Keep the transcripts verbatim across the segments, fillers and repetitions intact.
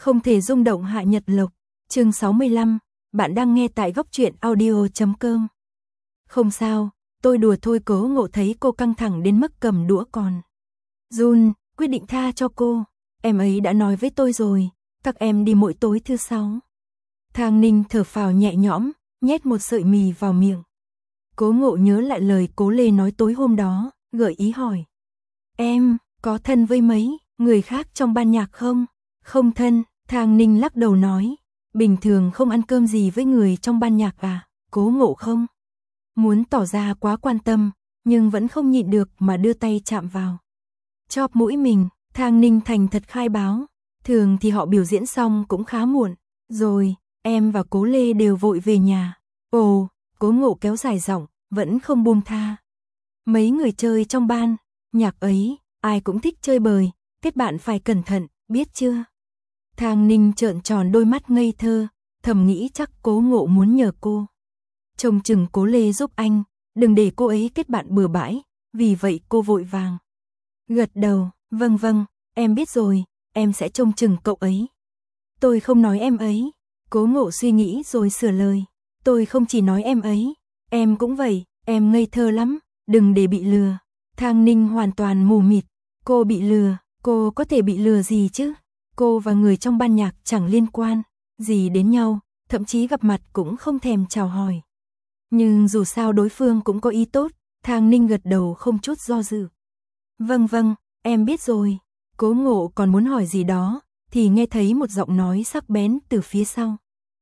Không thể rung động Hạ Nhật Lộc. Chương sáu mươi lăm, bạn đang nghe tại góc truyện audio chấm com. Không sao, tôi đùa thôi. Cố Ngộ thấy cô căng thẳng đến mức cầm đũa còn run, quyết định tha cho cô. Em ấy đã nói với tôi rồi, các em đi mỗi tối thứ sáu. Thang Ninh thở phào nhẹ nhõm, nhét một sợi mì vào miệng. Cố Ngộ nhớ lại lời Cố Lê nói tối hôm đó, gợi ý hỏi. Em, có thân với mấy người khác trong ban nhạc không? Không thân, Thang Ninh lắc đầu nói. Bình thường không ăn cơm gì với người trong ban nhạc à? Cố Ngộ không muốn tỏ ra quá quan tâm, nhưng vẫn không nhịn được mà đưa tay chạm vào chóp mũi mình. Thang Ninh thành thật khai báo. Thường thì họ biểu diễn xong cũng khá muộn rồi, em và Cố Lê đều vội về nhà. Ồ, Cố Ngộ kéo dài giọng, vẫn không buông tha. Mấy người chơi trong ban nhạc ấy, ai cũng thích chơi bời, kết bạn phải cẩn thận, biết chưa? Thang Ninh trợn tròn đôi mắt ngây thơ, thầm nghĩ chắc Cố Ngộ muốn nhờ cô trông chừng Cố Lê giúp anh, đừng để cô ấy kết bạn bừa bãi, vì vậy cô vội vàng gật đầu, vâng vâng, em biết rồi, em sẽ trông chừng cậu ấy. Tôi không nói em ấy. Cố Ngộ suy nghĩ rồi sửa lời. Tôi không chỉ nói em ấy, em cũng vậy, em ngây thơ lắm, đừng để bị lừa. Thang Ninh hoàn toàn mù mịt. Cô bị lừa, cô có thể bị lừa gì chứ? Cô và người trong ban nhạc chẳng liên quan gì đến nhau, thậm chí gặp mặt cũng không thèm chào hỏi. Nhưng dù sao đối phương cũng có ý tốt, Thang Ninh gật đầu không chút do dự. Vâng vâng, em biết rồi. Cố Ngộ còn muốn hỏi gì đó, thì nghe thấy một giọng nói sắc bén từ phía sau.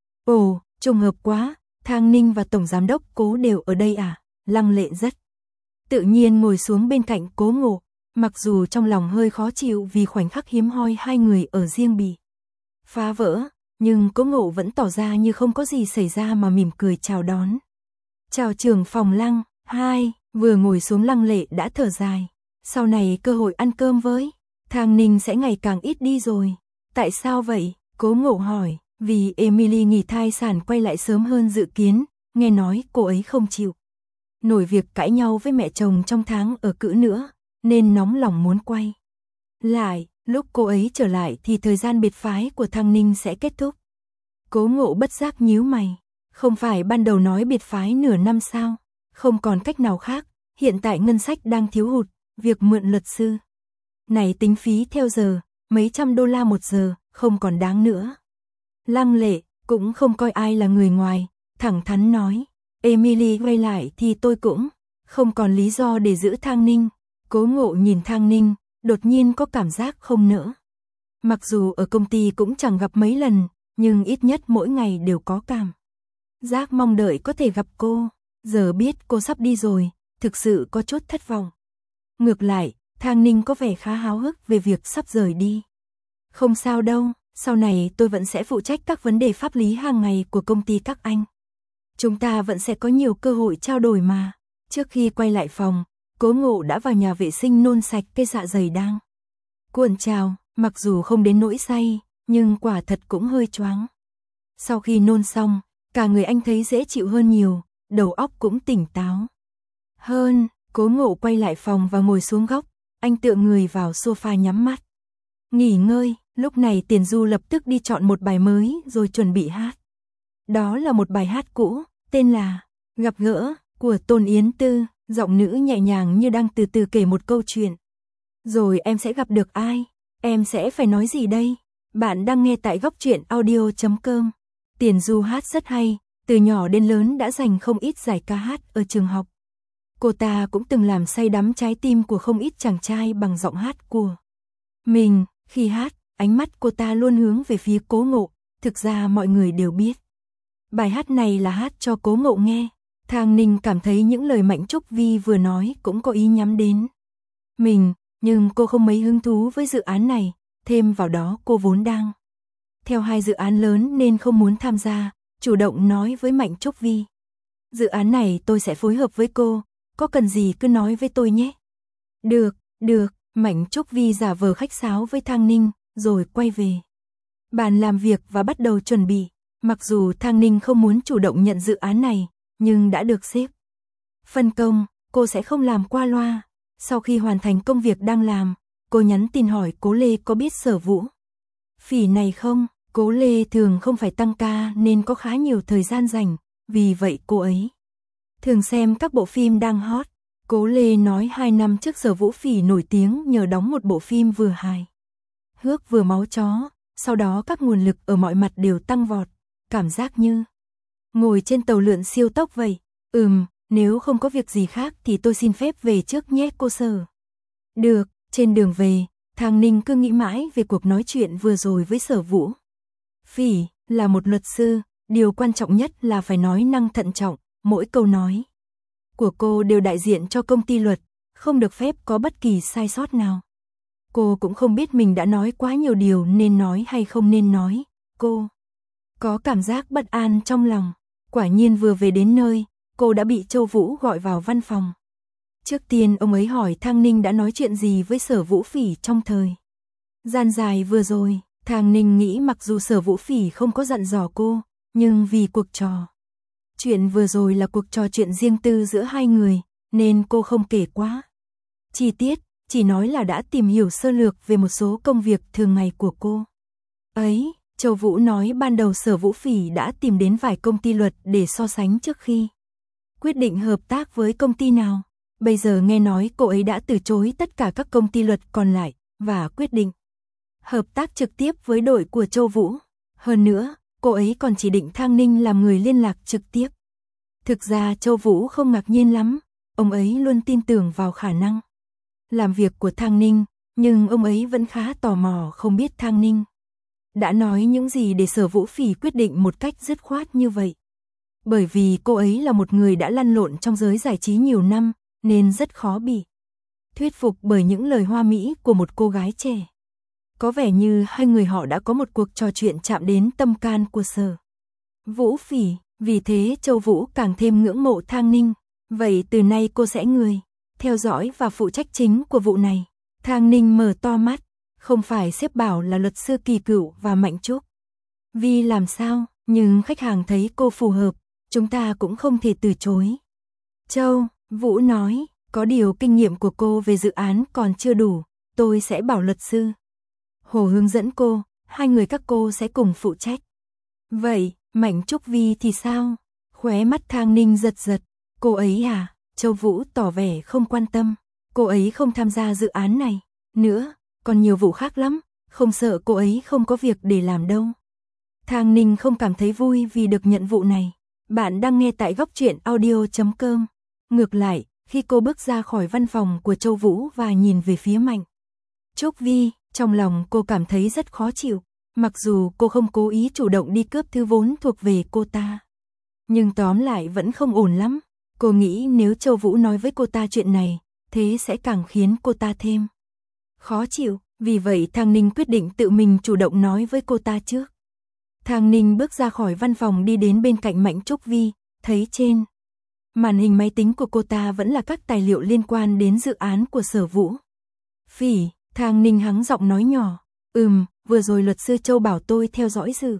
Ồ, trùng hợp quá, Thang Ninh và Tổng Giám đốc Cố đều ở đây à? Lăng Lệ rất tự nhiên ngồi xuống bên cạnh Cố Ngộ, mặc dù trong lòng hơi khó chịu vì khoảnh khắc hiếm hoi hai người ở riêng bị phá vỡ, nhưng Cố Ngộ vẫn tỏ ra như không có gì xảy ra mà mỉm cười chào đón. Chào trưởng phòng Lăng. Hai, vừa ngồi xuống Lăng Lệ đã thở dài. Sau này cơ hội ăn cơm với Thang Ninh sẽ ngày càng ít đi rồi. Tại sao vậy? Cố Ngộ hỏi. Vì Emily nghỉ thai sản quay lại sớm hơn dự kiến, nghe nói cô ấy không chịu nổi việc cãi nhau với mẹ chồng trong tháng ở cữ nữa, nên nóng lòng muốn quay lại. Lúc cô ấy trở lại thì thời gian biệt phái của Thang Ninh sẽ kết thúc. Cố Ngộ bất giác nhíu mày. Không phải ban đầu nói biệt phái nửa năm sao? Không còn cách nào khác, hiện tại ngân sách đang thiếu hụt, việc mượn luật sư này tính phí theo giờ, mấy trăm đô la một giờ, không còn đáng nữa. Lăng Lệ cũng không coi ai là người ngoài, thẳng thắn nói. Emily quay lại thì tôi cũng không còn lý do để giữ Thang Ninh. Cố Ngộ nhìn Thang Ninh, đột nhiên có cảm giác không nỡ. Mặc dù ở công ty cũng chẳng gặp mấy lần, nhưng ít nhất mỗi ngày đều có cảm giác mong đợi có thể gặp cô. Giờ biết cô sắp đi rồi, thực sự có chút thất vọng. Ngược lại, Thang Ninh có vẻ khá háo hức về việc sắp rời đi. Không sao đâu, sau này tôi vẫn sẽ phụ trách các vấn đề pháp lý hàng ngày của công ty các anh. Chúng ta vẫn sẽ có nhiều cơ hội trao đổi mà. Trước khi quay lại phòng, Cố Ngộ đã vào nhà vệ sinh nôn sạch cái dạ dày đang cuộn trào, mặc dù không đến nỗi say, nhưng quả thật cũng hơi choáng. Sau khi nôn xong, cả người anh thấy dễ chịu hơn nhiều, đầu óc cũng tỉnh táo hơn. Cố Ngộ quay lại phòng và ngồi xuống góc, anh tựa người vào sofa nhắm mắt nghỉ ngơi. Lúc này Tiền Du lập tức đi chọn một bài mới rồi chuẩn bị hát. Đó là một bài hát cũ, tên là Gặp Gỡ, của Tôn Yến Tư, giọng nữ nhẹ nhàng như đang từ từ kể một câu chuyện. Rồi em sẽ gặp được ai? Em sẽ phải nói gì đây? Bạn đang nghe tại góc truyện audio chấm com. Tiền Du hát rất hay, từ nhỏ đến lớn đã giành không ít giải ca hát ở trường học. Cô ta cũng từng làm say đắm trái tim của không ít chàng trai bằng giọng hát của mình. Khi hát, ánh mắt cô ta luôn hướng về phía Cố Ngộ, thực ra mọi người đều biết. Bài hát này là hát cho Cố Ngộ nghe. Thang Ninh cảm thấy những lời Mạnh Trúc Vi vừa nói cũng có ý nhắm đến mình, nhưng cô không mấy hứng thú với dự án này, thêm vào đó cô vốn đang theo hai dự án lớn nên không muốn tham gia, chủ động nói với Mạnh Trúc Vi. Dự án này tôi sẽ phối hợp với cô, có cần gì cứ nói với tôi nhé. Được, được, Mạnh Trúc Vi giả vờ khách sáo với Thang Ninh, rồi quay về bàn làm việc và bắt đầu chuẩn bị. Mặc dù Thang Ninh không muốn chủ động nhận dự án này, nhưng đã được sếp phân công, cô sẽ không làm qua loa. Sau khi hoàn thành công việc đang làm, cô nhắn tin hỏi Cố Lê có biết Sở Vũ Phỉ này không. Cố Lê thường không phải tăng ca nên có khá nhiều thời gian rảnh, vì vậy cô ấy thường xem các bộ phim đang hot. Cố Lê nói hai năm trước Sở Vũ Phỉ nổi tiếng nhờ đóng một bộ phim vừa hài hước vừa máu chó, sau đó các nguồn lực ở mọi mặt đều tăng vọt, cảm giác như ngồi trên tàu lượn siêu tốc vậy. Ừm, nếu không có việc gì khác thì tôi xin phép về trước nhé cô Sở. Được, trên đường về, Thang Ninh cứ nghĩ mãi về cuộc nói chuyện vừa rồi với Sở Vũ Phỉ, là một luật sư, điều quan trọng nhất là phải nói năng thận trọng, mỗi câu nói của cô đều đại diện cho công ty luật, không được phép có bất kỳ sai sót nào. Cô cũng không biết mình đã nói quá nhiều điều nên nói hay không nên nói, cô có cảm giác bất an trong lòng. Quả nhiên vừa về đến nơi, cô đã bị Châu Vũ gọi vào văn phòng. Trước tiên ông ấy hỏi Thang Ninh đã nói chuyện gì với Sở Vũ Phỉ trong thời gian dài vừa rồi. Thang Ninh nghĩ mặc dù Sở Vũ Phỉ không có dặn dò cô, nhưng vì cuộc trò chuyện vừa rồi là cuộc trò chuyện riêng tư giữa hai người, nên cô không kể quá chi tiết, chỉ nói là đã tìm hiểu sơ lược về một số công việc thường ngày của cô ấy. Châu Vũ nói ban đầu Sở Vũ Phỉ đã tìm đến vài công ty luật để so sánh trước khi quyết định hợp tác với công ty nào. Bây giờ nghe nói cô ấy đã từ chối tất cả các công ty luật còn lại và quyết định hợp tác trực tiếp với đội của Châu Vũ. Hơn nữa, cô ấy còn chỉ định Thang Ninh làm người liên lạc trực tiếp. Thực ra Châu Vũ không ngạc nhiên lắm, ông ấy luôn tin tưởng vào khả năng làm việc của Thang Ninh, nhưng ông ấy vẫn khá tò mò không biết Thang Ninh đã nói những gì để Sở Vũ Phỉ quyết định một cách dứt khoát như vậy. Bởi vì cô ấy là một người đã lăn lộn trong giới giải trí nhiều năm, nên rất khó bị thuyết phục bởi những lời hoa mỹ của một cô gái trẻ. Có vẻ như hai người họ đã có một cuộc trò chuyện chạm đến tâm can của Sở Vũ Phỉ, vì thế Châu Vũ càng thêm ngưỡng mộ Thang Ninh. Vậy từ nay cô sẽ người theo dõi và phụ trách chính của vụ này. Thang Ninh mở to mắt, không phải sếp bảo là luật sư Kỳ Cửu và Mạnh Trúc Vi làm sao, nhưng khách hàng thấy cô phù hợp, chúng ta cũng không thể từ chối. Châu Vũ nói, có điều kinh nghiệm của cô về dự án còn chưa đủ, tôi sẽ bảo luật sư Hồ hướng dẫn cô, hai người các cô sẽ cùng phụ trách. Vậy, Mạnh Trúc Vi thì sao? Khóe mắt Thang Ninh giật giật, cô ấy à? Châu Vũ tỏ vẻ không quan tâm, cô ấy không tham gia dự án này nữa, còn nhiều vụ khác lắm, không sợ cô ấy không có việc để làm đâu. Thang Ninh không cảm thấy vui vì được nhận vụ này. Bạn đang nghe tại góc truyện audio chấm com. Ngược lại, khi cô bước ra khỏi văn phòng của Châu Vũ và nhìn về phía Mạnh Trúc Vi, trong lòng cô cảm thấy rất khó chịu. Mặc dù cô không cố ý chủ động đi cướp thứ vốn thuộc về cô ta, nhưng tóm lại vẫn không ổn lắm. Cô nghĩ nếu Châu Vũ nói với cô ta chuyện này, thế sẽ càng khiến cô ta thêm khó chịu. Vì vậy Thang Ninh quyết định tự mình chủ động nói với cô ta trước. Thang Ninh bước ra khỏi văn phòng đi đến bên cạnh Mạnh Trúc Vi, thấy trên màn hình máy tính của cô ta vẫn là các tài liệu liên quan đến dự án của Sở Vũ Phỉ. Thang Ninh hắng giọng nói nhỏ, ừm, vừa rồi luật sư Châu bảo tôi theo dõi dự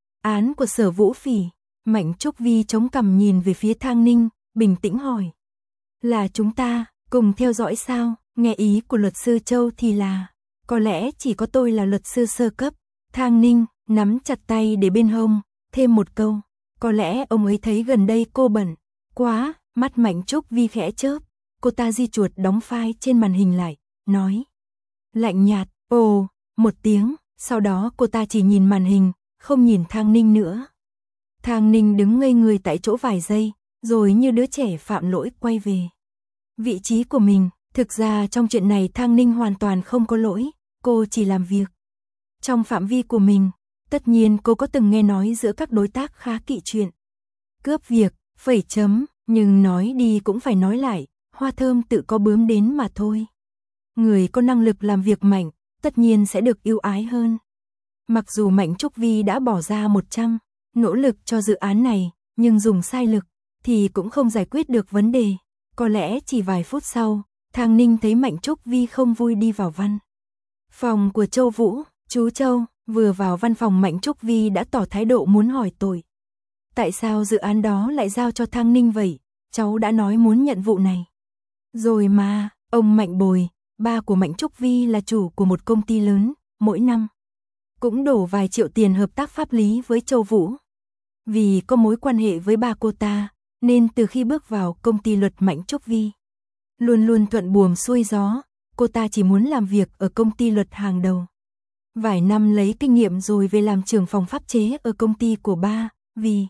án của Sở Vũ Phỉ. Mạnh Trúc Vi chống cằm nhìn về phía Thang Ninh, bình tĩnh hỏi, là chúng ta cùng theo dõi sao? Nghe ý của luật sư Châu thì là, có lẽ chỉ có tôi là luật sư sơ cấp. Thang Ninh nắm chặt tay để bên hông, thêm một câu, có lẽ ông ấy thấy gần đây cô bận quá. Mắt Mạnh Trúc Vi khẽ chớp, cô ta di chuột đóng file trên màn hình lại, nói lạnh nhạt, ồ, một tiếng, sau đó cô ta chỉ nhìn màn hình, không nhìn Thang Ninh nữa. Thang Ninh đứng ngây người tại chỗ vài giây, rồi như đứa trẻ phạm lỗi quay về vị trí của mình. Thực ra trong chuyện này Thang Ninh hoàn toàn không có lỗi, cô chỉ làm việc trong phạm vi của mình. Tất nhiên cô có từng nghe nói giữa các đối tác khá kỵ chuyện cướp việc, phẩy chấm, nhưng nói đi cũng phải nói lại, hoa thơm tự có bướm đến mà thôi. Người có năng lực làm việc mạnh, tất nhiên sẽ được ưu ái hơn. Mặc dù Mạnh Trúc Vi đã bỏ ra một trăm nỗ lực cho dự án này, nhưng dùng sai lực thì cũng không giải quyết được vấn đề. Có lẽ chỉ vài phút sau, Thang Ninh thấy Mạnh Trúc Vi không vui đi vào văn phòng của Châu Vũ. Chú Châu, vừa vào văn phòng Mạnh Trúc Vi đã tỏ thái độ muốn hỏi tội. Tại sao dự án đó lại giao cho Thang Ninh vậy? Cháu đã nói muốn nhận vụ này rồi mà. Ông Mạnh Bồi, ba của Mạnh Trúc Vi là chủ của một công ty lớn, mỗi năm cũng đổ vài triệu tiền hợp tác pháp lý với Châu Vũ. Vì có mối quan hệ với ba cô ta, nên từ khi bước vào công ty luật Mạnh Trúc Vi, luôn luôn thuận buồm xuôi gió, cô ta chỉ muốn làm việc ở công ty luật hàng đầu. Vài năm lấy kinh nghiệm rồi về làm trưởng phòng pháp chế ở công ty của ba, vì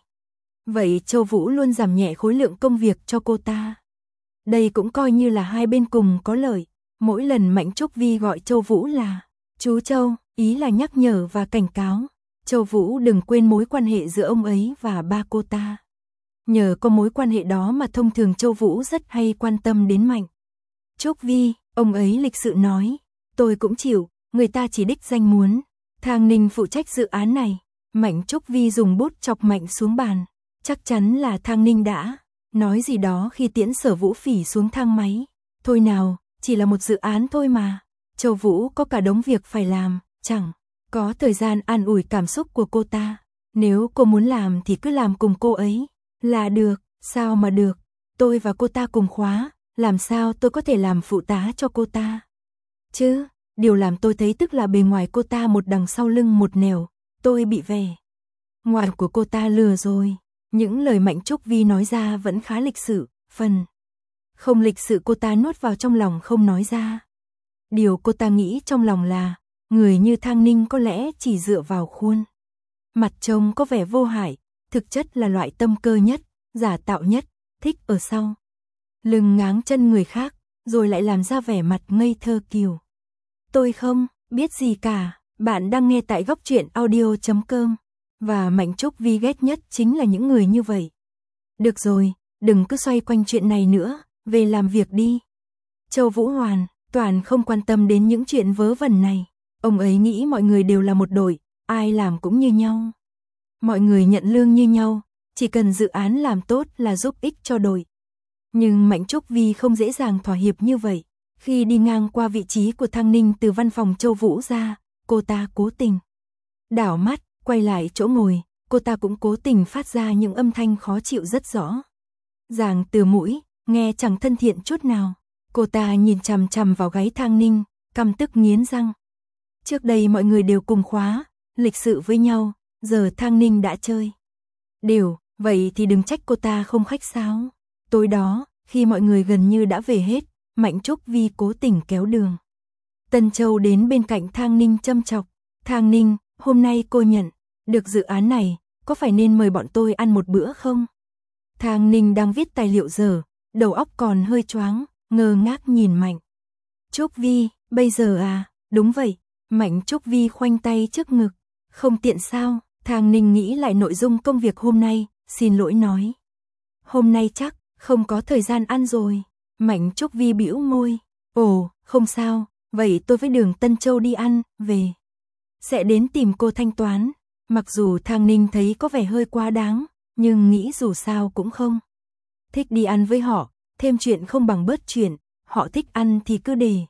vậy Châu Vũ luôn giảm nhẹ khối lượng công việc cho cô ta. Đây cũng coi như là hai bên cùng có lợi. Mỗi lần Mạnh Trúc Vi gọi Châu Vũ là chú Châu, ý là nhắc nhở và cảnh cáo Châu Vũ đừng quên mối quan hệ giữa ông ấy và ba cô ta. Nhờ có mối quan hệ đó mà thông thường Châu Vũ rất hay quan tâm đến Mạnh Trúc Vi. Ông ấy lịch sự nói, tôi cũng chịu, người ta chỉ đích danh muốn Thang Ninh phụ trách dự án này. Mạnh Trúc Vi dùng bút chọc mạnh xuống bàn. Chắc chắn là Thang Ninh đã nói gì đó khi tiễn Sở Vũ Phỉ xuống thang máy. Thôi nào, chỉ là một dự án thôi mà. Châu Vũ có cả đống việc phải làm, chẳng có thời gian an ủi cảm xúc của cô ta. Nếu cô muốn làm thì cứ làm cùng cô ấy là được. Sao mà được, tôi và cô ta cùng khóa, làm sao tôi có thể làm phụ tá cho cô ta chứ? Điều làm tôi thấy tức là bề ngoài cô ta một đằng sau lưng một nẻo, tôi bị vẻ ngoài của cô ta lừa rồi. Những lời Mạnh Trúc Vi nói ra vẫn khá lịch sự, phần không lịch sự cô ta nuốt vào trong lòng không nói ra. Điều cô ta nghĩ trong lòng là, người như Thang Ninh có lẽ chỉ dựa vào khuôn mặt trông có vẻ vô hại, thực chất là loại tâm cơ nhất, giả tạo nhất, thích ở sau lưng ngáng chân người khác, rồi lại làm ra vẻ mặt ngây thơ kiều. Tôi không biết gì cả. Bạn đang nghe tại góc truyện audio chấm com. Và Mạnh Trúc Vi ghét nhất chính là những người như vậy. Được rồi, đừng cứ xoay quanh chuyện này nữa, về làm việc đi. Châu Vũ hoàn toàn không quan tâm đến những chuyện vớ vẩn này. Ông ấy nghĩ mọi người đều là một đội, ai làm cũng như nhau. Mọi người nhận lương như nhau, chỉ cần dự án làm tốt là giúp ích cho đội. Nhưng Mạnh Trúc Vi không dễ dàng thỏa hiệp như vậy. Khi đi ngang qua vị trí của Thang Ninh từ văn phòng Châu Vũ ra, cô ta cố tình đảo mắt, quay lại chỗ ngồi, cô ta cũng cố tình phát ra những âm thanh khó chịu rất rõ ràng từ mũi, nghe chẳng thân thiện chút nào. Cô ta nhìn chằm chằm vào gáy Thang Ninh, căm tức nghiến răng. Trước đây mọi người đều cùng khóa, lịch sự với nhau, giờ Thang Ninh đã chơi đều, vậy thì đừng trách cô ta không khách sáo. Tối đó, khi mọi người gần như đã về hết, Mạnh Trúc Vi cố tình kéo đường Tân Châu đến bên cạnh Thang Ninh châm chọc. Thang Ninh, hôm nay cô nhận được dự án này, có phải nên mời bọn tôi ăn một bữa không? Thang Ninh đang viết tài liệu dở, đầu óc còn hơi choáng, ngơ ngác nhìn Mạnh Trúc Vi. Bây giờ à? Đúng vậy. Mạnh Trúc Vi khoanh tay trước ngực. Không tiện sao? Thang Ninh nghĩ lại nội dung công việc hôm nay, xin lỗi nói. Hôm nay chắc không có thời gian ăn rồi. Mạnh Trúc Vi bĩu môi. Ồ, không sao, vậy tôi với Đường Tân Châu đi ăn, về sẽ đến tìm cô thanh toán. Mặc dù Thang Ninh thấy có vẻ hơi quá đáng, nhưng nghĩ dù sao cũng không thích đi ăn với họ, thêm chuyện không bằng bớt chuyện, họ thích ăn thì cứ để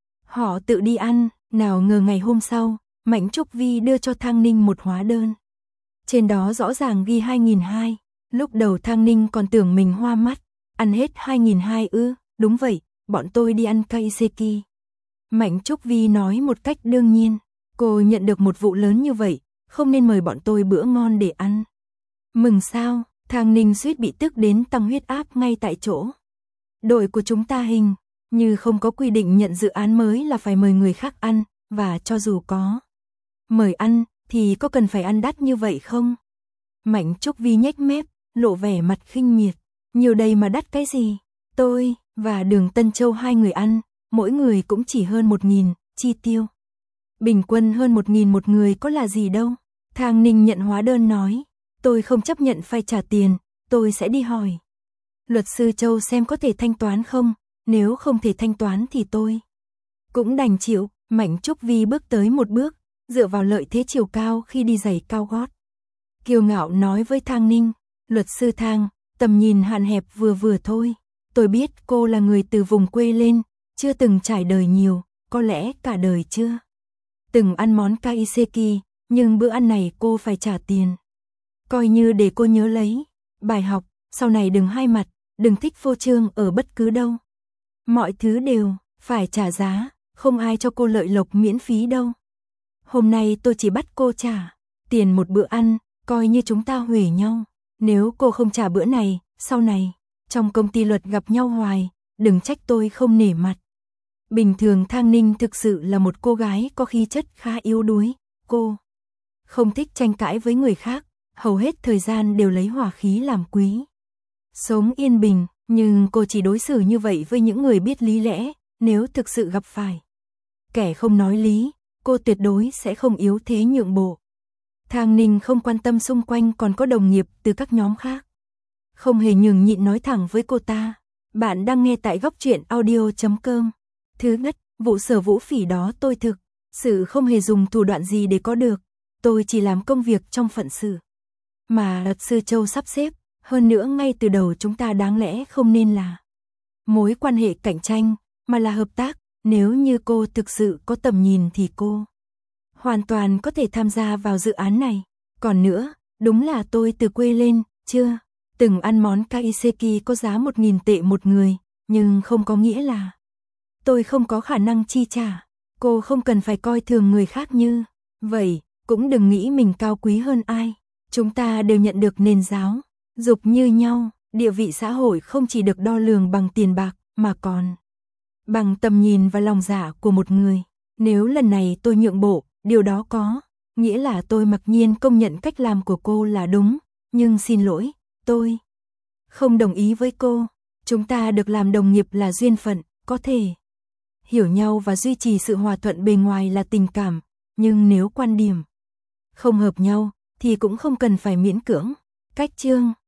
họ tự đi ăn. Nào ngờ ngày hôm sau, Mạnh Trúc Vi đưa cho Thang Ninh một hóa đơn. Trên đó rõ ràng ghi hai nghìn hai trăm. Lúc đầu Thang Ninh còn tưởng mình hoa mắt, ăn hết hai nghìn hai trăm ư? Đúng vậy, bọn tôi đi ăn kaiseki. Mạnh Trúc Vi nói một cách đương nhiên, cô nhận được một vụ lớn như vậy, không nên mời bọn tôi bữa ngon để ăn. Mừng sao? Thang Ninh suýt bị tức đến tăng huyết áp ngay tại chỗ. Đội của chúng ta hình như không có quy định nhận dự án mới là phải mời người khác ăn, và cho dù có mời ăn, thì có cần phải ăn đắt như vậy không? Mạnh Trúc Vi nhếch mép, lộ vẻ mặt khinh miệt. Nhiều đây mà đắt cái gì? Tôi và Đường Tân Châu hai người ăn, mỗi người cũng chỉ hơn một nghìn, chi tiêu bình quân hơn một nghìn một người có là gì đâu. Thang Ninh nhận hóa đơn nói, tôi không chấp nhận phải trả tiền, tôi sẽ đi hỏi luật sư Châu xem có thể thanh toán không, nếu không thể thanh toán thì tôi cũng đành chịu. Mạnh Trúc Vi bước tới một bước, dựa vào lợi thế chiều cao khi đi giày cao gót, kiêu ngạo nói với Thang Ninh, luật sư Thang, tầm nhìn hạn hẹp vừa vừa thôi. Tôi biết cô là người từ vùng quê lên, chưa từng trải đời nhiều, có lẽ cả đời chưa từng ăn món kaiseki, nhưng bữa ăn này cô phải trả tiền. Coi như để cô nhớ lấy bài học, sau này đừng hai mặt, đừng thích phô trương ở bất cứ đâu. Mọi thứ đều phải trả giá, không ai cho cô lợi lộc miễn phí đâu. Hôm nay tôi chỉ bắt cô trả tiền một bữa ăn, coi như chúng ta huề nhau. Nếu cô không trả bữa này, sau này, trong công ty luật gặp nhau hoài, đừng trách tôi không nể mặt. Bình thường Thang Ninh thực sự là một cô gái có khí chất khá yếu đuối. Cô không thích tranh cãi với người khác, hầu hết thời gian đều lấy hòa khí làm quý. Sống yên bình, nhưng cô chỉ đối xử như vậy với những người biết lý lẽ, nếu thực sự gặp phải kẻ không nói lý, cô tuyệt đối sẽ không yếu thế nhượng bộ. Thang Ninh không quan tâm xung quanh còn có đồng nghiệp từ các nhóm khác. Không hề nhường nhịn nói thẳng với cô ta. Bạn đang nghe tại góc truyện audio chấm com. Thứ nhất, vụ Sở Vũ Phỉ đó tôi thực sự không hề dùng thủ đoạn gì để có được. Tôi chỉ làm công việc trong phận sự mà luật sư Châu sắp xếp. Hơn nữa ngay từ đầu chúng ta đáng lẽ không nên là mối quan hệ cạnh tranh, mà là hợp tác. Nếu như cô thực sự có tầm nhìn thì cô hoàn toàn có thể tham gia vào dự án này. Còn nữa, đúng là tôi từ quê lên, chưa từng ăn món kaiseki có giá một nghìn tệ một người, nhưng không có nghĩa là tôi không có khả năng chi trả. Cô không cần phải coi thường người khác như vậy, cũng đừng nghĩ mình cao quý hơn ai. Chúng ta đều nhận được nền giáo dục như nhau, địa vị xã hội không chỉ được đo lường bằng tiền bạc, mà còn bằng tầm nhìn và lòng dạ của một người. Nếu lần này tôi nhượng bộ, điều đó có nghĩa là tôi mặc nhiên công nhận cách làm của cô là đúng, nhưng xin lỗi, tôi không đồng ý với cô. Chúng ta được làm đồng nghiệp là duyên phận, có thể hiểu nhau và duy trì sự hòa thuận bề ngoài là tình cảm, nhưng nếu quan điểm không hợp nhau thì cũng không cần phải miễn cưỡng. Cách chương